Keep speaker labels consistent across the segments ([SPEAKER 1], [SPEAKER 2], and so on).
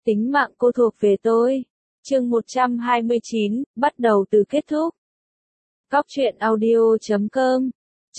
[SPEAKER 1] Tính mạng cô thuộc về tôi. Chương 129, bắt đầu từ kết thúc. Cóc truyện audio.com.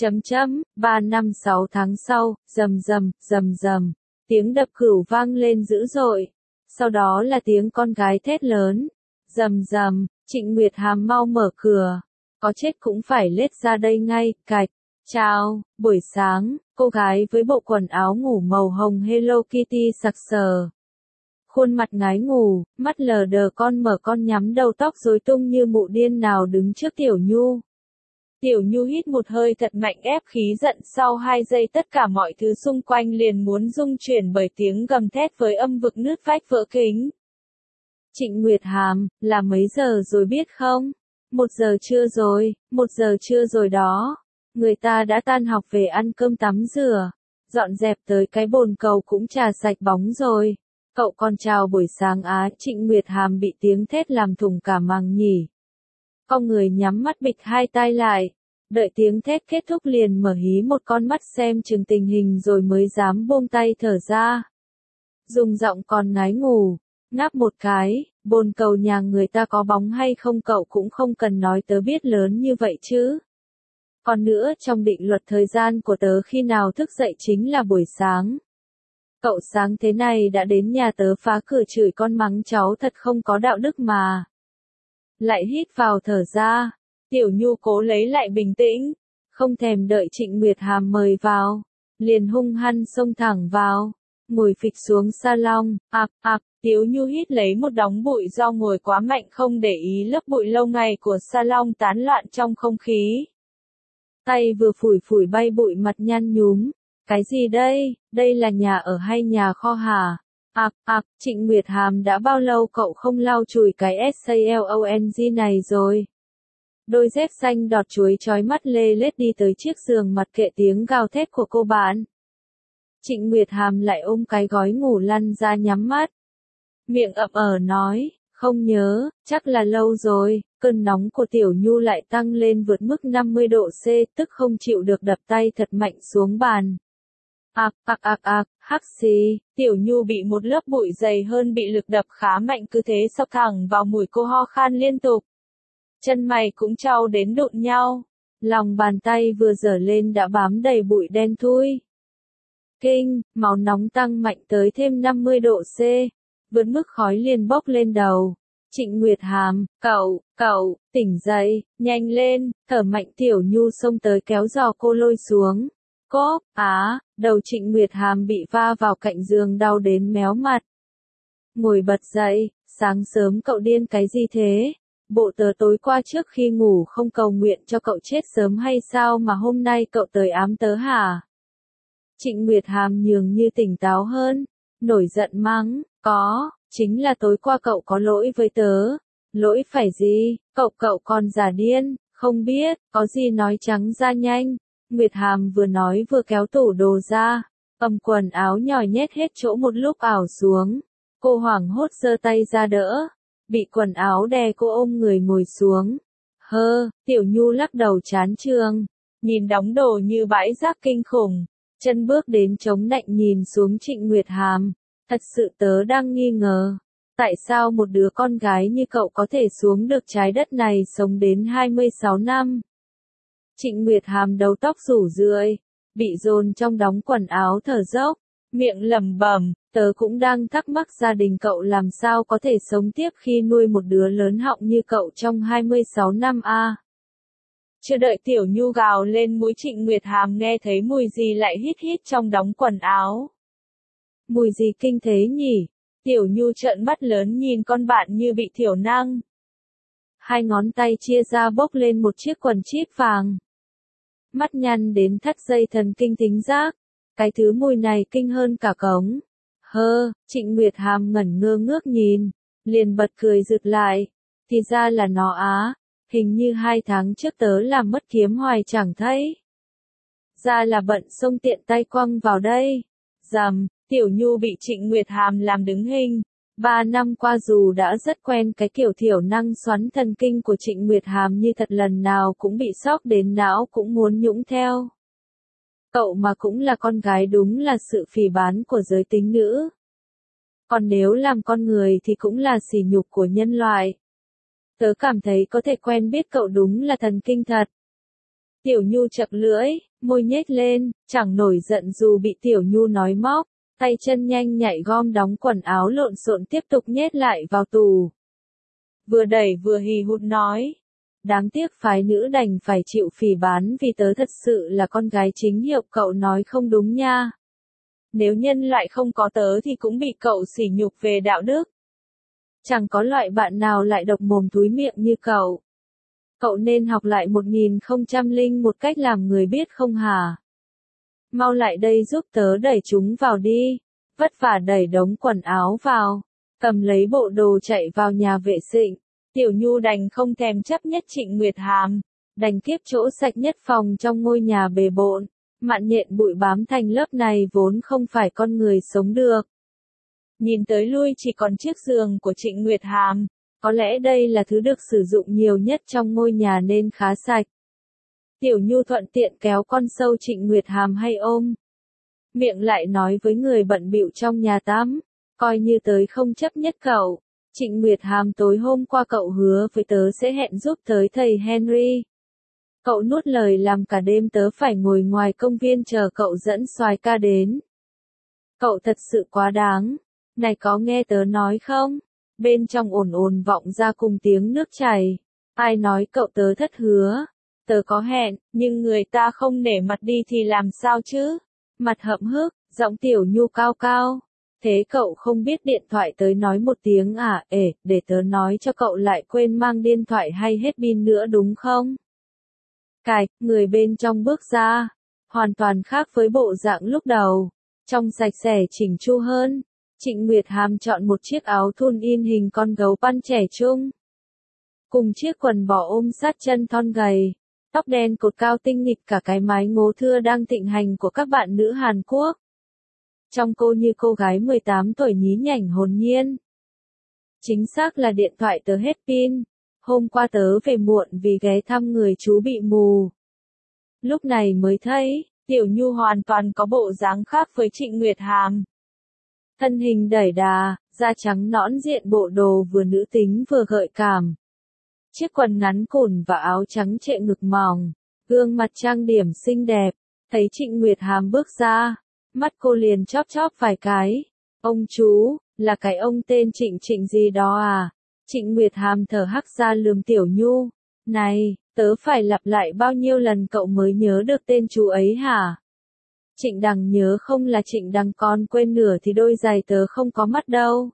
[SPEAKER 1] 3 năm 6 tháng sau, rầm rầm, rầm rầm. Tiếng đập cửu vang lên dữ dội. Sau đó là tiếng con gái thét lớn. Rầm rầm, Trịnh Nguyệt Hàm mau mở cửa. Có chết cũng phải lết ra đây ngay, cạch. Chào, buổi sáng, cô gái với bộ quần áo ngủ màu hồng Hello Kitty sặc sờ. Khuôn mặt ngái ngủ, mắt lờ đờ con mở con nhắm đầu tóc rối tung như mụ điên nào đứng trước Tiểu Nhu. Tiểu Nhu hít một hơi thật mạnh ép khí giận sau 2 giây tất cả mọi thứ xung quanh liền muốn rung chuyển bởi tiếng gầm thét với âm vực nứt vách vỡ kính. Trịnh Nguyệt Hàm, là mấy giờ rồi biết không? 1 giờ trưa rồi, 1 giờ trưa rồi đó. Người ta đã tan học về ăn cơm tắm rửa, dọn dẹp tới cái bồn cầu cũng trà sạch bóng rồi. Cậu còn chào buổi sáng á? Trịnh Nguyệt Hàm bị tiếng thét làm thủng cả màng nhỉ. Con người nhắm mắt bịt hai tai lại, đợi tiếng thét kết thúc liền mở hí một con mắt xem chừng tình hình rồi mới dám buông tay thở ra. Dùng giọng còn ngái ngủ, ngáp một cái, bồn cầu nhà người ta có bóng hay không cậu cũng không cần nói tớ biết lớn như vậy chứ. Còn nữa trong định luật thời gian của tớ khi nào thức dậy chính là buổi sáng. Cậu sáng thế này đã đến nhà tớ phá cửa chửi con mắng cháu thật không có đạo đức mà. Lại hít vào thở ra, Tiểu Nhu cố lấy lại bình tĩnh, không thèm đợi Trịnh Nguyệt Hàm mời vào, liền hung hăng xông thẳng vào, ngồi phịch xuống salon, Tiểu Nhu hít lấy một đống bụi do ngồi quá mạnh không để ý lớp bụi lâu ngày của salon tán loạn trong không khí. Tay vừa phủi phủi bay bụi mặt nhăn nhúm. Cái gì đây? Đây là nhà ở hay nhà kho hả? Trịnh Nguyệt Hàm đã bao lâu cậu không lau chùi cái SALONG này rồi? Đôi dép xanh đọt chuối chói mắt lê lết đi tới chiếc giường mặt kệ tiếng gào thét của cô bạn. Trịnh Nguyệt Hàm lại ôm cái gói ngủ lăn ra nhắm mắt. Miệng ậm nói, không nhớ, chắc là lâu rồi. Cơn nóng của Tiểu Nhu lại tăng lên vượt mức 50 độ C, tức không chịu được đập tay thật mạnh xuống bàn. Hắc xì, Tiểu Nhu bị một lớp bụi dày hơn bị lực đập khá mạnh cứ thế sập thẳng vào mũi cô ho khan liên tục. Chân mày cũng trao đến đụng nhau. Lòng bàn tay vừa giở lên đã bám đầy bụi đen thui. Kinh, máu nóng tăng mạnh tới thêm 50 độ C. Vượt mức khói liền bốc lên đầu. Trịnh Nguyệt Hàm, cậu, tỉnh dậy, nhanh lên, thở mạnh. Tiểu Nhu xông tới kéo giò cô lôi xuống. Cốp, đầu Trịnh Nguyệt Hàm bị va vào cạnh giường đau đến méo mặt. Ngồi bật dậy, sáng sớm cậu điên cái gì thế? Bộ tớ tối qua trước khi ngủ không cầu nguyện cho cậu chết sớm hay sao mà hôm nay cậu tới ám tớ hả? Trịnh Nguyệt Hàm nhường như tỉnh táo hơn, nổi giận mắng, chính là tối qua cậu có lỗi với tớ. Lỗi phải gì? Cậu còn giả điên, không biết, có gì nói trắng ra nhanh. Nguyệt Hàm vừa nói vừa kéo tủ đồ ra, cầm quần áo nhòi nhét hết chỗ một lúc ảo xuống. Cô hoảng hốt giơ tay ra đỡ, bị quần áo đè cô ôm người ngồi xuống. Tiểu Nhu lắc đầu chán chường, nhìn đống đồ như bãi rác kinh khủng, chân bước đến chống nạnh nhìn xuống Trịnh Nguyệt Hàm. Thật sự tớ đang nghi ngờ, tại sao một đứa con gái như cậu có thể xuống được trái đất này sống đến 26 năm. Trịnh Nguyệt Hàm đầu tóc rủ rượi, bị dồn trong đống quần áo thở dốc, miệng lẩm bẩm, tớ cũng đang thắc mắc gia đình cậu làm sao có thể sống tiếp khi nuôi một đứa lớn họng như cậu trong 26 năm a. Chưa đợi Tiểu Nhu gào lên mũi Trịnh Nguyệt Hàm nghe thấy mùi gì lại hít trong đống quần áo. Mùi gì kinh thế nhỉ? Tiểu Nhu trợn mắt lớn nhìn con bạn như bị thiểu năng. Hai ngón tay chia ra bốc lên một chiếc quần chip vàng. Mắt nhăn đến thắt dây thần kinh thính giác. Cái thứ mùi này kinh hơn cả cống. Trịnh Nguyệt Hàm ngẩn ngơ ngước nhìn, liền bật cười rực lại. Thì ra là nó á, hình như 2 tháng trước tớ làm mất kiếm hoài chẳng thấy. Ra là bận xông tiện tay quăng vào đây. Dầm, Tiểu Nhu bị Trịnh Nguyệt Hàm làm đứng hình. 3 năm qua dù đã rất quen cái kiểu thiểu năng xoắn thần kinh của Trịnh Nguyệt Hàm như thật lần nào cũng bị sốc đến não cũng muốn nhũng theo. Cậu mà cũng là con gái đúng là sự phỉ báng của giới tính nữ. Còn nếu làm con người thì cũng là sỉ nhục của nhân loại. Tớ cảm thấy có thể quen biết cậu đúng là thần kinh thật. Tiểu Nhu chậc lưỡi, môi nhếch lên, chẳng nổi giận dù bị Tiểu Nhu nói móc, tay chân nhanh nhạy gom đóng quần áo lộn xộn tiếp tục nhét lại vào tù. Vừa đẩy vừa hì hụt nói. Đáng tiếc phái nữ đành phải chịu phỉ báng vì tớ thật sự là con gái chính hiệu, cậu nói không đúng nha. Nếu nhân loại không có tớ thì cũng bị cậu sỉ nhục về đạo đức. Chẳng có loại bạn nào lại độc mồm thúi miệng như cậu. Cậu nên học lại 1001 cách làm người biết không hả? Mau lại đây giúp tớ đẩy chúng vào đi. Vất vả đẩy đống quần áo vào. Cầm lấy bộ đồ chạy vào nhà vệ sinh. Tiểu Nhu đành không thèm chấp nhất Trịnh Nguyệt Hàm. Đành kiếp chỗ sạch nhất phòng trong ngôi nhà bề bộn. Mạn nhện bụi bám thành lớp này vốn không phải con người sống được. Nhìn tới lui chỉ còn chiếc giường của Trịnh Nguyệt Hàm. Có lẽ đây là thứ được sử dụng nhiều nhất trong ngôi nhà nên khá sạch. Tiểu Nhu thuận tiện kéo con sâu Trịnh Nguyệt Hàm hay ôm. Miệng lại nói với người bận bịu trong nhà tắm. Coi như tới không chấp nhất cậu. Trịnh Nguyệt Hàm tối hôm qua cậu hứa với tớ sẽ hẹn giúp tới thầy Henry. Cậu nuốt lời làm cả đêm tớ phải ngồi ngoài công viên chờ cậu dẫn soái ca đến. Cậu thật sự quá đáng. Này có nghe tớ nói không? Bên trong ồn ồn vọng ra cùng tiếng nước chảy. Ai nói cậu tớ thất hứa? Tớ có hẹn, nhưng người ta không nể mặt đi thì làm sao chứ? Mặt hậm hực, giọng Tiểu Nhu cao cao. Thế cậu không biết điện thoại tới nói một tiếng à? Để tớ nói cho cậu lại quên mang điện thoại hay hết pin nữa đúng không? Cài, người bên trong bước ra. Hoàn toàn khác với bộ dạng lúc đầu. Trông sạch sẽ chỉnh chu hơn. Trịnh Nguyệt Hàm chọn một chiếc áo thun in hình con gấu pan trẻ trung. Cùng chiếc quần bò ôm sát chân thon gầy. Tóc đen cột cao tinh nghịch cả cái mái ngố thưa đang thịnh hành của các bạn nữ Hàn Quốc. Trông cô như cô gái 18 tuổi nhí nhảnh hồn nhiên. Chính xác là điện thoại tớ hết pin. Hôm qua tớ về muộn vì ghé thăm người chú bị mù. Lúc này mới thấy, Tiểu Nhu hoàn toàn có bộ dáng khác với Trịnh Nguyệt Hàm. Thân hình đẩy đà, da trắng nõn diện bộ đồ vừa nữ tính vừa gợi cảm. Chiếc quần ngắn cùn và áo trắng trệ ngực mỏng, gương mặt trang điểm xinh đẹp. Thấy Trịnh Nguyệt Hàm bước ra, mắt cô liền chóp chóp vài cái. Ông chú, là cái ông tên Trịnh gì đó à? Trịnh Nguyệt Hàm thở hắt ra lườm Tiểu Nhu. Này, tớ phải lặp lại bao nhiêu lần cậu mới nhớ được tên chú ấy hả? Trịnh Đằng nhớ không là Trịnh Đằng, con quên nửa thì đôi giày tớ không có mắt đâu.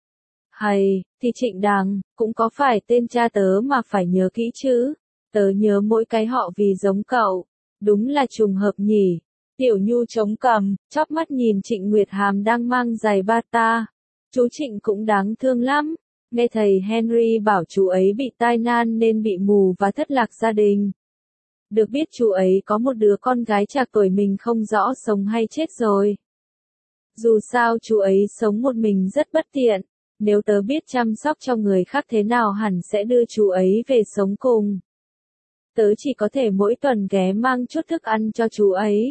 [SPEAKER 1] Hay, thì Trịnh Đằng, cũng có phải tên cha tớ mà phải nhớ kỹ chứ. Tớ nhớ mỗi cái họ vì giống cậu. Đúng là trùng hợp nhỉ. Tiểu Nhu chống cằm, chóp mắt nhìn Trịnh Nguyệt Hàm đang mang giày bata. Chú Trịnh cũng đáng thương lắm. Nghe thầy Henry bảo chú ấy bị tai nạn nên bị mù và thất lạc gia đình. Được biết chú ấy có một đứa con gái trạc tuổi mình không rõ sống hay chết rồi. Dù sao chú ấy sống một mình rất bất tiện. Nếu tớ biết chăm sóc cho người khác thế nào hẳn sẽ đưa chú ấy về sống cùng. Tớ chỉ có thể mỗi tuần ghé mang chút thức ăn cho chú ấy.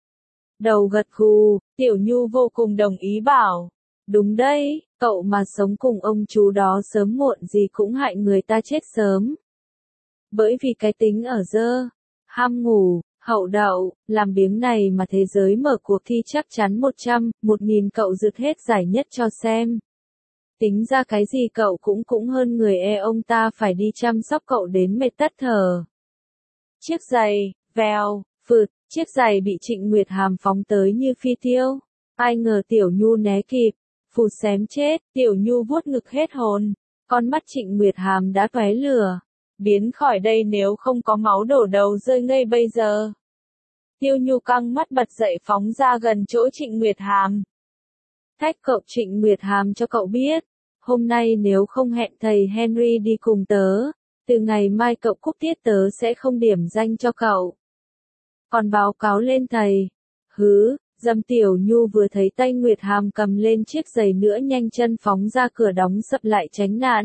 [SPEAKER 1] Đầu gật gù, Tiểu Nhu vô cùng đồng ý bảo. Đúng đấy, cậu mà sống cùng ông chú đó sớm muộn gì cũng hại người ta chết sớm. Bởi vì cái tính ở dơ, ham ngủ, hậu đậu, làm biếng này mà thế giới mở cuộc thi chắc chắn 100.000 cậu rượt hết giải nhất cho xem. Tính ra cái gì cậu cũng hơn người ông ta phải đi chăm sóc cậu đến mệt tắt thở. Chiếc giày, vèo, phượt, chiếc giày bị Trịnh Nguyệt Hàm phóng tới như phi tiêu. Ai ngờ Tiểu Nhu né kịp, phụt xém chết, Tiểu Nhu vuốt ngực hết hồn. Con mắt Trịnh Nguyệt Hàm đã tóe lửa. Biến khỏi đây nếu không có máu đổ đầu rơi ngay bây giờ. Tiểu Nhu căng mắt bật dậy phóng ra gần chỗ Trịnh Nguyệt Hàm. Thách cậu Trịnh Nguyệt Hàm cho cậu biết. Hôm nay nếu không hẹn thầy Henry đi cùng tớ, từ ngày mai cậu cúp tiết tớ sẽ không điểm danh cho cậu. Còn báo cáo lên thầy. Hứ, dâm Tiểu Nhu vừa thấy tay Nguyệt Hàm cầm lên chiếc giày nữa nhanh chân phóng ra cửa đóng sập lại tránh nạn.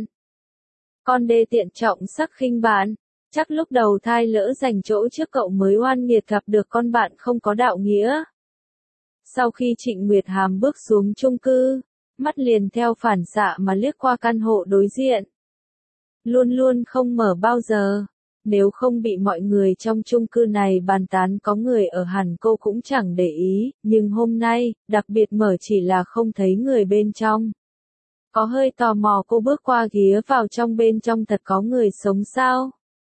[SPEAKER 1] Con đê tiện trọng sắc khinh bạn, chắc lúc đầu thai lỡ dành chỗ trước cậu mới oan nghiệt gặp được con bạn không có đạo nghĩa. Sau khi Trịnh Nguyệt Hàm bước xuống chung cư, mắt liền theo phản xạ mà liếc qua căn hộ đối diện. Luôn luôn không mở bao giờ. Nếu không bị mọi người trong chung cư này bàn tán có người ở hẳn cô cũng chẳng để ý, nhưng hôm nay, đặc biệt mở chỉ là không thấy người bên trong. Có hơi tò mò cô bước qua ghía vào trong, bên trong thật có người sống sao?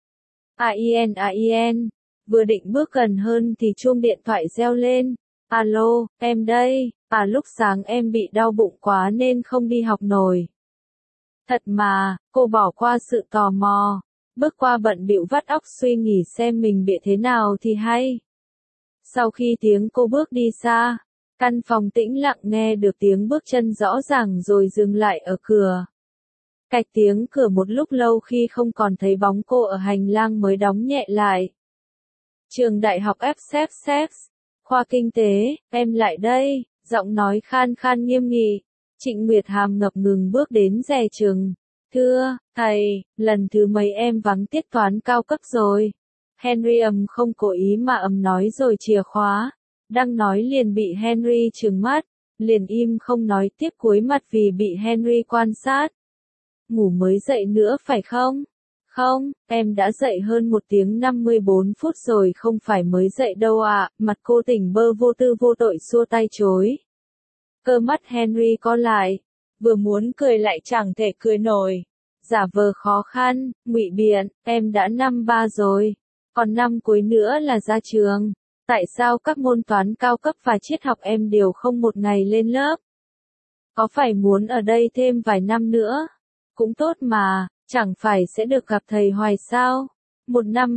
[SPEAKER 1] AIN, vừa định bước gần hơn thì chuông điện thoại reo lên. Alo, em đây, lúc sáng em bị đau bụng quá nên không đi học nổi. Thật mà, cô bỏ qua sự tò mò, bước qua bận bịu vắt óc suy nghĩ xem mình bị thế nào thì hay. Sau khi tiếng cô bước đi xa, căn phòng tĩnh lặng nghe được tiếng bước chân rõ ràng rồi dừng lại ở cửa. Cạch tiếng cửa một lúc lâu khi không còn thấy bóng cô ở hành lang mới đóng nhẹ lại. Trường đại học FSS, khoa kinh tế, em lại đây, giọng nói khan khan nghiêm nghị. Trịnh Nguyệt Hàm ngập ngừng bước đến dè chừng. Thưa, thầy, lần thứ mấy em vắng tiết toán cao cấp rồi. Henry không cố ý mà nói rồi chìa khóa. Đang nói liền bị Henry trừng mắt, liền im không nói tiếp, cúi mặt vì bị Henry quan sát. Ngủ mới dậy nữa phải không? Không, em đã dậy hơn 1 tiếng 54 phút rồi, không phải mới dậy đâu ạ. Mặt cô tỉnh bơ vô tư vô tội xua tay chối. Cơ mắt Henry co lại, vừa muốn cười lại chẳng thể cười nổi. Giả vờ khó khăn, ngụy biện, em đã năm 3 rồi, còn năm cuối nữa là ra trường. Tại sao các môn toán cao cấp và triết học em đều không một ngày lên lớp? Có phải muốn ở đây thêm vài năm nữa? Cũng tốt mà, chẳng phải sẽ được gặp thầy hoài sao? Một năm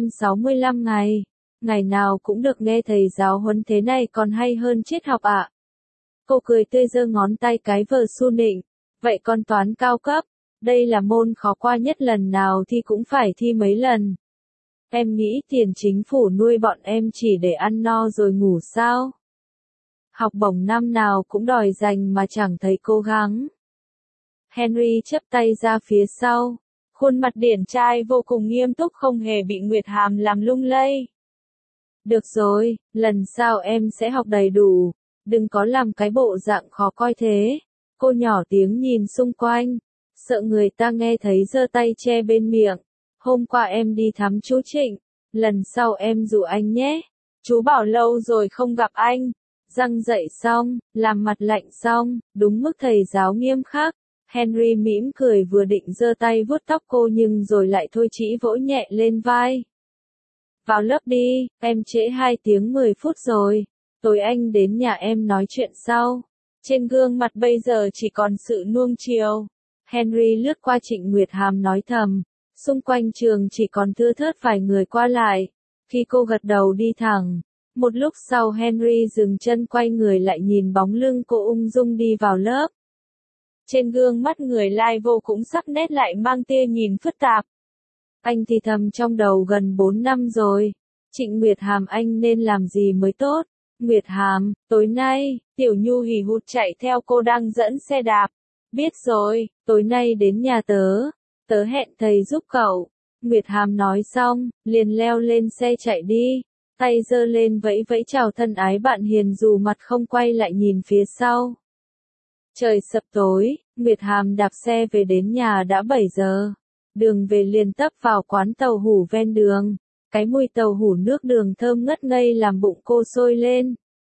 [SPEAKER 1] 365 ngày, ngày nào cũng được nghe thầy giáo huấn thế này còn hay hơn triết học ạ. Cô cười tươi giơ ngón tay cái vờ su nịnh. Vậy con toán cao cấp, đây là môn khó qua nhất, lần nào thi cũng phải thi mấy lần. Em nghĩ tiền chính phủ nuôi bọn em chỉ để ăn no rồi ngủ sao? Học bổng năm nào cũng đòi dành mà chẳng thấy cố gắng. Henry chắp tay ra phía sau, khuôn mặt điển trai vô cùng nghiêm túc, không hề bị Nguyệt Hàm làm lung lay. Được rồi, lần sau em sẽ học đầy đủ, đừng có làm cái bộ dạng khó coi thế. Cô nhỏ tiếng nhìn xung quanh, sợ người ta nghe thấy giơ tay che bên miệng. Hôm qua em đi thăm chú Trịnh, lần sau em dụ anh nhé. Chú bảo lâu rồi không gặp anh. Răng dậy xong, làm mặt lạnh xong, đúng mức thầy giáo nghiêm khắc. Henry mỉm cười vừa định giơ tay vuốt tóc cô nhưng rồi lại thôi chỉ vỗ nhẹ lên vai. Vào lớp đi, em trễ 2 tiếng 10 phút rồi. Tối anh đến nhà em nói chuyện sau. Trên gương mặt bây giờ chỉ còn sự nuông chiều. Henry lướt qua Trịnh Nguyệt Hàm nói thầm. Xung quanh trường chỉ còn thưa thớt vài người qua lại. Khi cô gật đầu đi thẳng. Một lúc sau Henry dừng chân quay người lại nhìn bóng lưng cô ung dung đi vào lớp. Trên gương mắt người lai vô cũng sắc nét lại mang tia nhìn phức tạp. Anh thì thầm trong đầu gần 4 năm rồi. Trịnh Nguyệt Hàm anh nên làm gì mới tốt? Nguyệt Hàm, tối nay, Tiểu Nhu hì hụt chạy theo cô đang dẫn xe đạp. Biết rồi, tối nay đến nhà tớ hẹn thầy giúp cậu. Nguyệt Hàm nói xong, liền leo lên xe chạy đi. Tay giơ lên vẫy vẫy chào thân ái bạn hiền dù mặt không quay lại nhìn phía sau. Trời sập tối, Nguyệt Hàm đạp xe về đến nhà đã 7 giờ. Đường về liền tấp vào quán tàu hủ ven đường. Cái mùi tàu hủ nước đường thơm ngất ngây làm bụng cô sôi lên.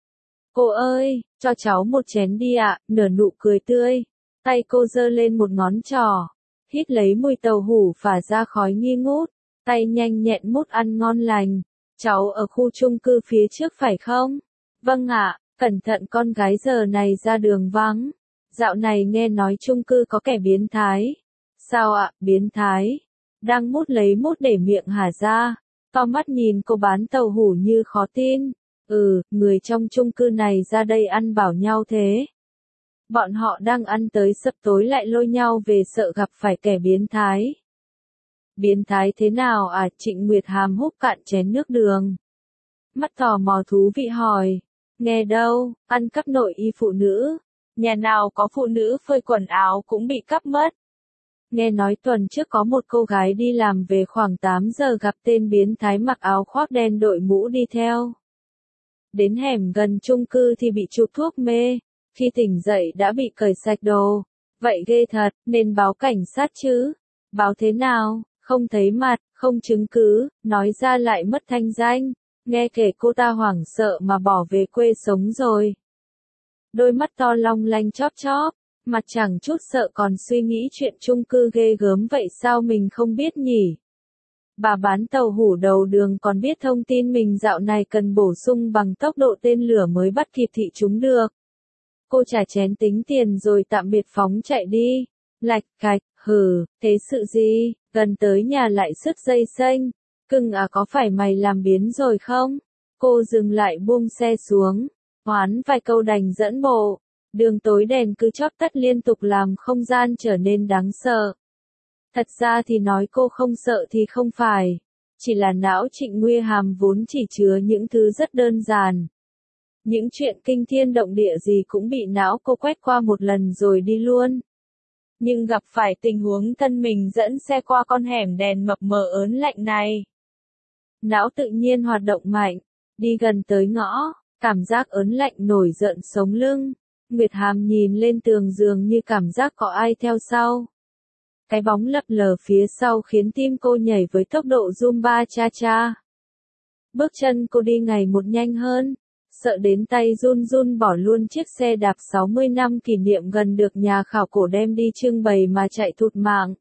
[SPEAKER 1] Cô ơi, cho cháu một chén đi ạ, nở nụ cười tươi. Tay cô giơ lên một ngón trỏ. Hít lấy mùi tàu hủ phả ra khói nghi ngút. Tay nhanh nhẹn mút ăn ngon lành. Cháu ở khu chung cư phía trước phải không? Vâng ạ, cẩn thận con gái giờ này ra đường vắng. Dạo này nghe nói chung cư có kẻ biến thái. Sao ạ, biến thái? Đang mút lấy mút để miệng hả ra. To mắt nhìn cô bán tàu hủ như khó tin. Người trong chung cư này ra đây ăn bảo nhau thế. Bọn họ đang ăn tới sập tối lại lôi nhau về sợ gặp phải kẻ biến thái. Biến thái thế nào à? Trịnh Nguyệt Hàm húp cạn chén nước đường. Mắt tò mò thú vị hỏi. Nghe đâu, ăn cắp nội y phụ nữ. Nhà nào có phụ nữ phơi quần áo cũng bị cắp mất. Nghe nói tuần trước có một cô gái đi làm về khoảng 8 giờ gặp tên biến thái mặc áo khoác đen đội mũ đi theo. Đến hẻm gần chung cư thì bị chụp thuốc mê. Khi tỉnh dậy đã bị cởi sạch đồ. Vậy ghê thật, nên báo cảnh sát chứ. Báo thế nào, không thấy mặt, không chứng cứ, nói ra lại mất thanh danh. Nghe kể cô ta hoảng sợ mà bỏ về quê sống rồi. Đôi mắt to long lanh chóp chóp, mặt chẳng chút sợ còn suy nghĩ chuyện chung cư ghê gớm vậy sao mình không biết nhỉ? Bà bán tàu hủ đầu đường còn biết thông tin mình dạo này cần bổ sung bằng tốc độ tên lửa mới bắt kịp thị chúng được. Cô trả chén tính tiền rồi tạm biệt phóng chạy đi. Lạch cạch, hừ, thế sự gì, gần tới nhà lại sứt dây xanh. Cưng à, có phải mày làm biến rồi không? Cô dừng lại buông xe xuống. Hoán vài câu đành dẫn bộ. Đường tối đèn cứ chóp tắt liên tục làm không gian trở nên đáng sợ. Thật ra thì nói cô không sợ thì không phải. Chỉ là não Trịnh Nguy Hàm vốn chỉ chứa những thứ rất đơn giản. Những chuyện kinh thiên động địa gì cũng bị não cô quét qua một lần rồi đi luôn. Nhưng gặp phải tình huống thân mình dẫn xe qua con hẻm đèn mập mờ ớn lạnh này. Não tự nhiên hoạt động mạnh. Đi gần tới ngõ, cảm giác ớn lạnh nổi giận sống lưng. Nguyệt Hàm nhìn lên tường giường như cảm giác có ai theo sau. Cái bóng lập lờ phía sau khiến tim cô nhảy với tốc độ Zumba cha cha. Bước chân cô đi ngày một nhanh hơn, sợ đến tay run run bỏ luôn chiếc xe đạp 60 năm kỷ niệm gần được nhà khảo cổ đem đi trưng bày mà chạy thụt mạng.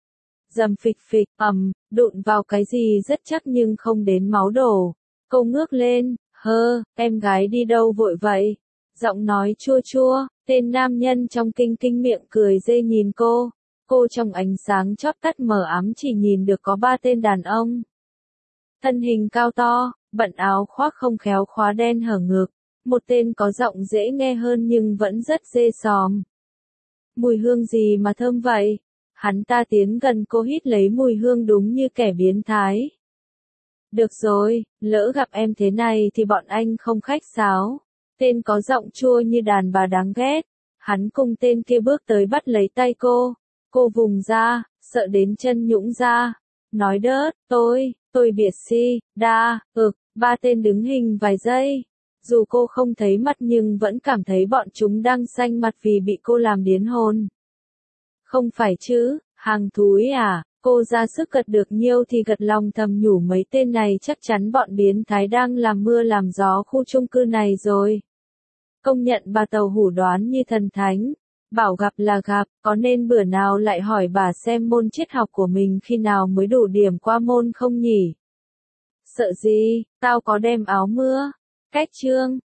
[SPEAKER 1] Dầm phịch phịch, đụng vào cái gì rất chắc nhưng không đến máu đổ. Cô ngước lên, em gái đi đâu vội vậy? Giọng nói chua chua, tên nam nhân trong kinh kinh miệng cười dê nhìn cô. Cô trong ánh sáng chóp tắt mờ ám chỉ nhìn được có 3 tên đàn ông. Thân hình cao to, bận áo khoác không khéo khóa đen hở ngực. Một tên có giọng dễ nghe hơn nhưng vẫn rất dê sòm. Mùi hương gì mà thơm vậy? Hắn ta tiến gần cô hít lấy mùi hương đúng như kẻ biến thái. Được rồi, lỡ gặp em thế này thì bọn anh không khách sáo. Tên có giọng chua như đàn bà đáng ghét. Hắn cùng tên kia bước tới bắt lấy tay cô. Cô vùng ra, sợ đến chân nhũn ra. Nói đớt, tôi biệt si, đa, 3 tên đứng hình vài giây. Dù cô không thấy mặt nhưng vẫn cảm thấy bọn chúng đang xanh mặt vì bị cô làm điến hồn. Không phải chứ, hàng thúi à, cô ra sức gật được nhiêu thì gật lòng thầm nhủ mấy tên này chắc chắn bọn biến thái đang làm mưa làm gió khu chung cư này rồi. Công nhận bà tàu hủ đoán như thần thánh. Bảo gặp là gặp, có nên bữa nào lại hỏi bà xem môn triết học của mình khi nào mới đủ điểm qua môn không nhỉ? Sợ gì, tao có đem áo mưa. Cách chương